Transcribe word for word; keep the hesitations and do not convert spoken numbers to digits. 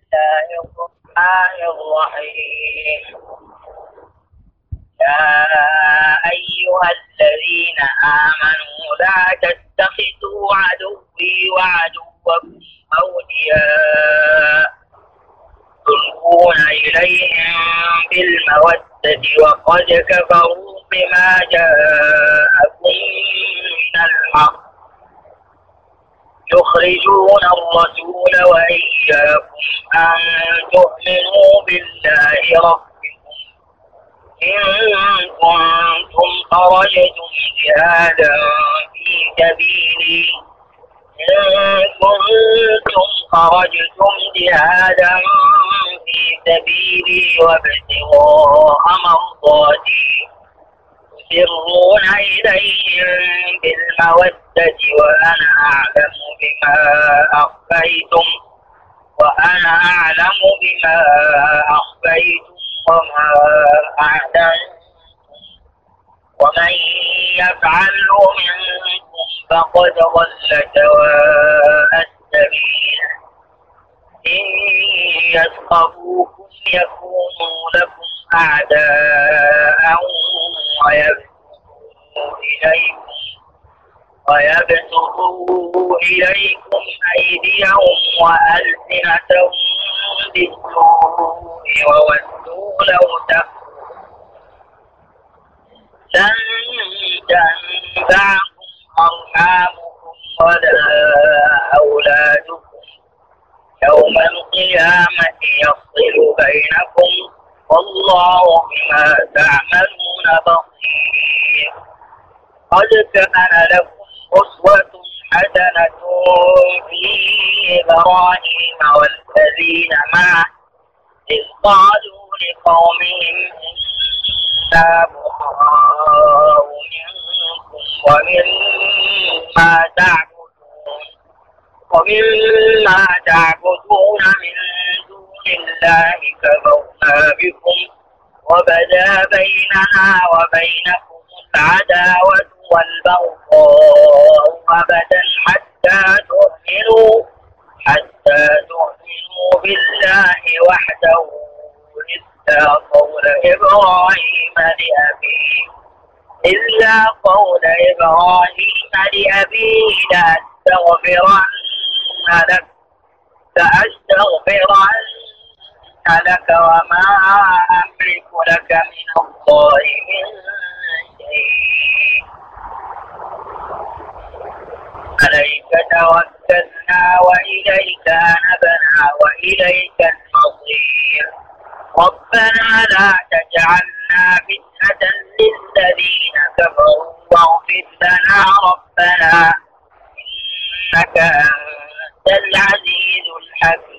الله الرحمن الرحيم. يا أيها الذين آمنوا لا تتخذوا عدوي وعدوكم أولياء تلقون إليهم بالمودة وقد كفروا بما جاءكم من الحق يخرجون الرسول وإياكم أن تؤمنوا بالله ربكم إن كنتم خرجتم جهادا في سبيلي إن كنتم خرجتم جهادا في سبيلي وابتغاء مرضاتي تسرون إليهم بالمودة وأنا أعلم بما أخفيتم وأنا أعلم بما أخفيتم وما أعلنتم ومن يفعله منكم فقد ضل سواء السبيل إن يثقفوكم يكونوا لكم أعداء ويبسطوا إليكم ويبسطوا إليكم أيديهم وألسنتهم بالسوء وودوا لو تكفرون لن تنفعكم أرحامكم ولا أولادكم يوم القيامة يفصل بينكم والله بما تعملون بصير. قد كان لكم أسوة حسنة في إبراهيم والذين معه إذ قالوا لقومهم إنا براء منكم ومما تعبدون ومما تعبدون من دون الله كفرنا بكم وبدا بيننا وبينكم العداوة والبغضاء أبدا حتى تؤمنوا حتى تؤمنوا بالله وحده إلا قول إبراهيم لأبيه إلا قول إبراهيم لأبيه لأستغفرن لك لأستغفرن لك وما أملك لك من الله من شيء عليك توكلنا وإليك أنبنا وإليك المصير. ربنا لا تجعلنا فتنة للذين كفروا واغفر لنا ربنا إنك أنت العزيز الحكيم.